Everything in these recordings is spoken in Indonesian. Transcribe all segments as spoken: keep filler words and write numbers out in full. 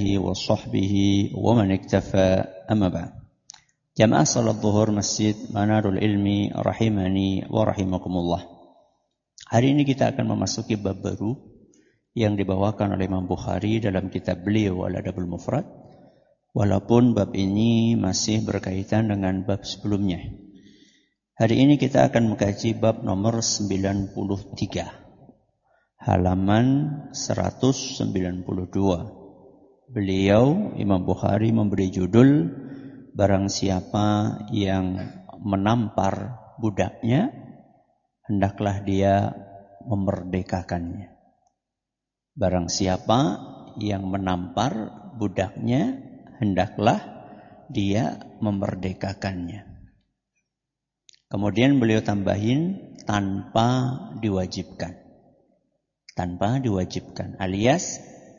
آله وصحبه ومن اكتفى أما بعد. Jamaah salat zuhur Masjid Manarul Ilmi rahimani wa rahimakumullah. Hari ini kita akan memasuki bab baru yang dibawakan oleh Imam Bukhari dalam kitab beliau Al-Adabul Mufrad. Walaupun bab ini masih berkaitan dengan bab sebelumnya. Hari ini kita akan mengkaji bab nomor sembilan puluh tiga. Halaman seratus sembilan puluh dua. Beliau Imam Bukhari memberi judul barang siapa yang menampar budaknya, hendaklah dia memerdekakannya. Barang siapa yang menampar budaknya, hendaklah dia memerdekakannya. Kemudian beliau tambahin tanpa diwajibkan. Tanpa diwajibkan, alias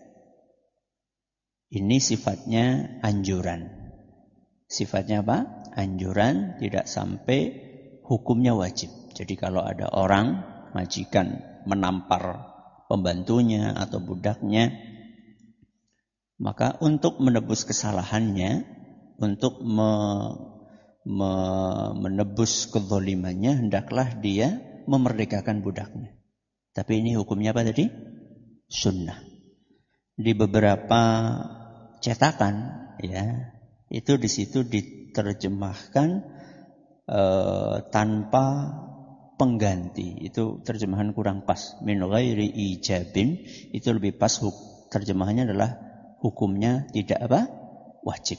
ini sifatnya anjuran. Sifatnya apa? Anjuran, tidak sampai hukumnya wajib. Jadi kalau ada orang majikan menampar pembantunya atau budaknya, maka untuk menebus kesalahannya, untuk me, me, menebus kezalimannya, hendaklah dia memerdekakan budaknya. Tapi ini hukumnya apa tadi? Sunnah. Di beberapa cetakan, ya, itu di situ diterjemahkan e, tanpa pengganti. Itu terjemahan kurang pas. Min ghairi ijabin, itu lebih pas. Terjemahannya adalah hukumnya tidak apa? Wajib.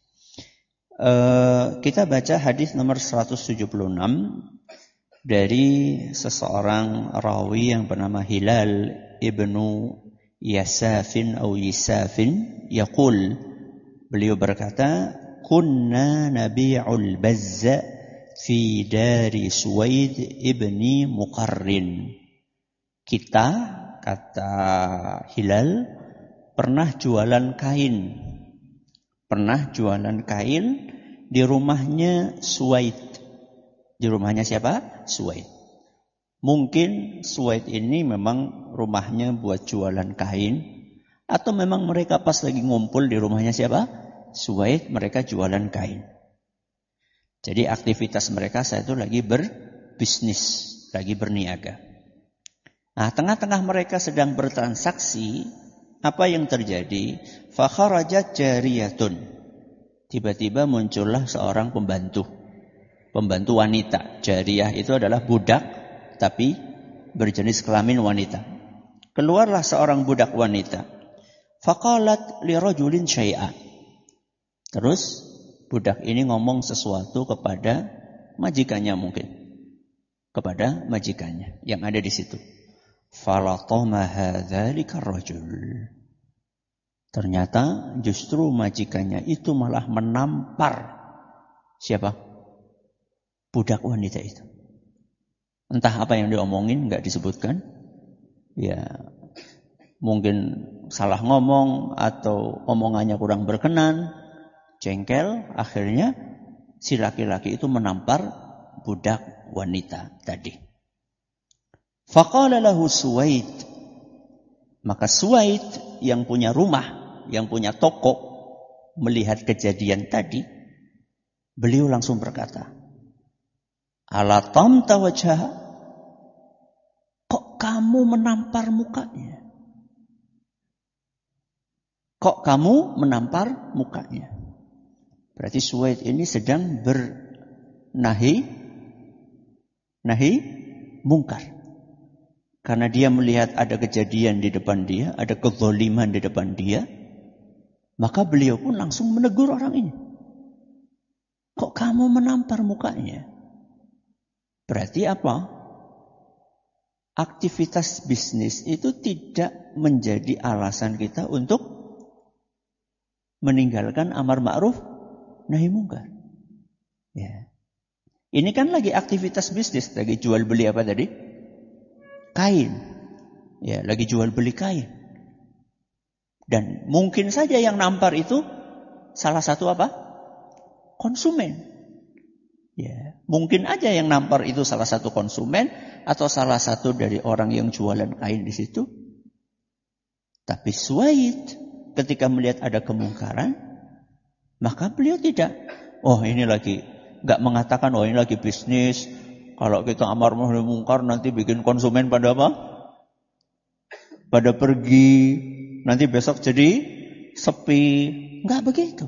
E, kita baca hadis nomor seratus tujuh puluh enam dari seseorang rawi yang bernama Hilal ibnu Yasafin atau Yisafin yaqul, beliau berkata, kunna nabi'ul bazza fi dari Suwaid ibni Muqarrin. Kita, kata Hilal, pernah jualan kain. Pernah jualan kain di rumahnya Suwaid. Di rumahnya siapa? Suwaid. Mungkin Suwaid ini memang rumahnya buat jualan kain, atau memang mereka pas lagi ngumpul di rumahnya siapa? Suwaid, mereka jualan kain. Jadi aktivitas mereka saat itu lagi berbisnis, lagi berniaga. Nah, tengah-tengah mereka sedang bertransaksi, apa yang terjadi? Fa kharajat jariyatun. Tiba-tiba muncullah seorang pembantu. Pembantu wanita. Jariyah itu adalah budak, tapi berjenis kelamin wanita. Keluarlah seorang budak wanita. Faqalat li rajulin syai'a. Terus budak ini ngomong sesuatu kepada majikannya mungkin. Kepada majikannya yang ada di situ. Falatama hadzalika rajul. Ternyata justru majikannya itu malah menampar siapa? Budak wanita itu. Entah apa yang diomongin, enggak disebutkan. Ya, mungkin salah ngomong atau omongannya kurang berkenan, jengkel, akhirnya si laki-laki itu menampar budak wanita tadi. Faqala lahu Suwaid. Maka Suwaid yang punya rumah, yang punya toko, melihat kejadian tadi, beliau langsung berkata, ala tamta wajhaha, kok kamu menampar mukanya? Kok kamu menampar mukanya? Berarti Suwaid ini sedang bernahi nahi mungkar. Karena dia melihat ada kejadian di depan dia, ada kezaliman di depan dia, maka beliau pun langsung menegur orang ini. Kok kamu menampar mukanya? Berarti apa? Aktivitas bisnis itu tidak menjadi alasan kita untuk meninggalkan amar ma'ruf nahi mungkar. Ya. Ini kan lagi aktivitas bisnis, lagi jual beli apa tadi? Kain. Ya, lagi jual beli kain. Dan mungkin saja yang nampar itu salah satu apa? Konsumen. Ya, mungkin aja yang nampar itu salah satu konsumen atau salah satu dari orang yang jualan kain di situ. Tapi Suwaid ketika melihat ada kemungkaran, maka beliau tidak, oh ini lagi, nggak mengatakan, oh ini lagi bisnis, kalau kita amar ma'ruf nahi mungkar nanti bikin konsumen pada apa? Pada pergi, nanti besok jadi sepi. Nggak begitu.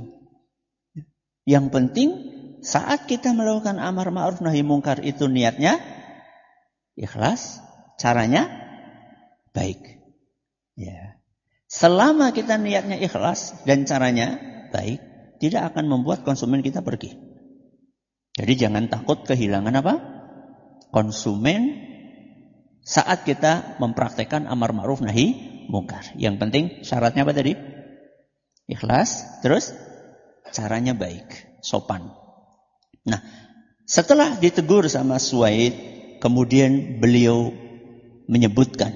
Yang penting saat kita melakukan amar ma'ruf nahi mungkar itu niatnya ikhlas, caranya baik. Ya. Selama kita niatnya ikhlas dan caranya baik, tidak akan membuat konsumen kita pergi. Jadi jangan takut kehilangan apa? Konsumen saat kita mempraktekkan amar ma'ruf nahi mungkar. Yang penting syaratnya apa tadi? Ikhlas, terus caranya baik, sopan. Nah, setelah ditegur sama Suwaid, kemudian beliau menyebutkan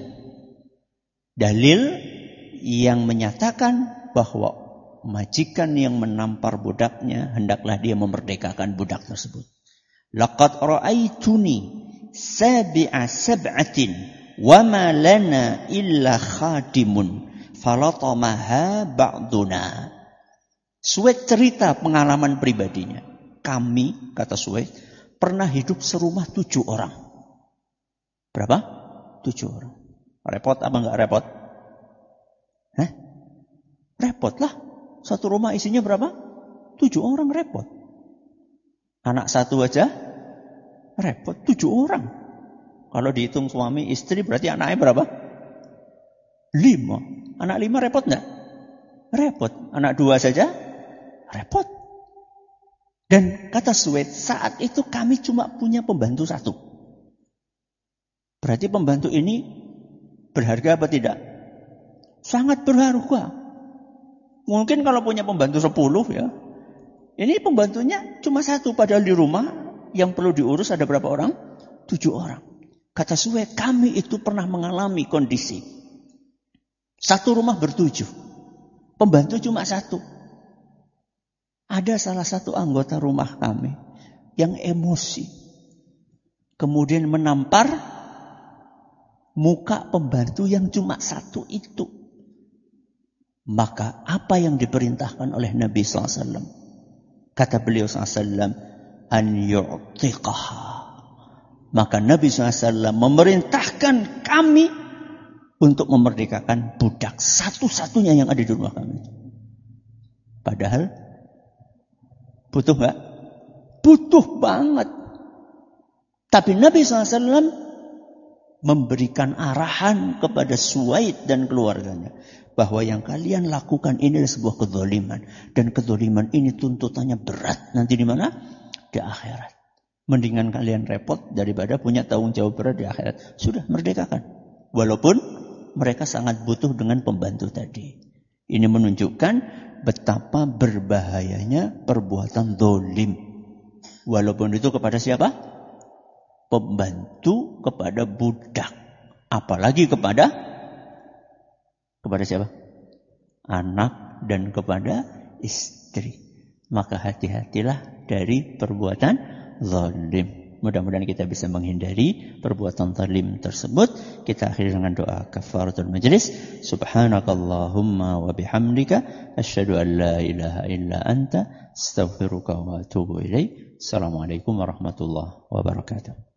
dalil yang menyatakan bahwa majikan yang menampar budaknya hendaklah dia memerdekakan budak tersebut. Laqad ra'aituni sabi'a sab'atin wa ma lana illa khadimun falatamaha ba'duna. Suwaid cerita pengalaman pribadinya. Kami, kata Suwaid, pernah hidup serumah tujuh orang. Berapa? Tujuh orang. Repot apa enggak repot? Hah? Repot lah. Satu rumah isinya berapa? Tujuh orang, repot. Anak satu aja repot. Tujuh orang. Kalau dihitung suami istri berarti anaknya berapa? Lima. Anak lima repot enggak? Repot. Anak dua saja repot. Dan kata Suwaid, saat itu kami cuma punya pembantu satu. Berarti pembantu ini berharga apa tidak? Sangat berharga. Mungkin kalau punya pembantu sepuluh ya. Ini pembantunya cuma satu. Padahal di rumah yang perlu diurus ada berapa orang? Tujuh orang. Kata Suwaid, kami itu pernah mengalami kondisi. Satu rumah bertujuh. Pembantu cuma satu. Ada salah satu anggota rumah kami yang emosi. Kemudian menampar muka pembantu yang cuma satu itu. Maka apa yang diperintahkan oleh Nabi sallallahu alaihi wasallam? Kata beliau sallallahu alaihi wasallam, an yu'tiqaha. Maka Nabi sallallahu alaihi wasallam memerintahkan kami untuk memerdekakan budak satu-satunya yang ada di rumah kami. Padahal butuh nggak? Butuh banget. Tapi Nabi sallallahu alaihi wasallam memberikan arahan kepada Suwaid dan keluarganya. Bahwa yang kalian lakukan ini adalah sebuah kezaliman. Dan kezaliman ini tuntutannya berat. Nanti di mana? Di akhirat. Mendingan kalian repot daripada punya tanggung jawab berat di akhirat. Sudah, merdekakan. Walaupun mereka sangat butuh dengan pembantu tadi. Ini menunjukkan betapa berbahayanya perbuatan zalim. Walaupun itu kepada siapa? Pembantu, kepada budak. Apalagi kepada kepada siapa? Anak dan kepada istri. Maka hati-hatilah dari perbuatan zalim. Mudah-mudahan kita bisa menghindari perbuatan zalim tersebut. Kita akhiri dengan doa kafaratul majlis. Subhanakallahumma wa bihamdika asyhadu an la ilaha illa anta astaghfiruka wa atubu ilaik. Assalamualaikum warahmatullahi wabarakatuh.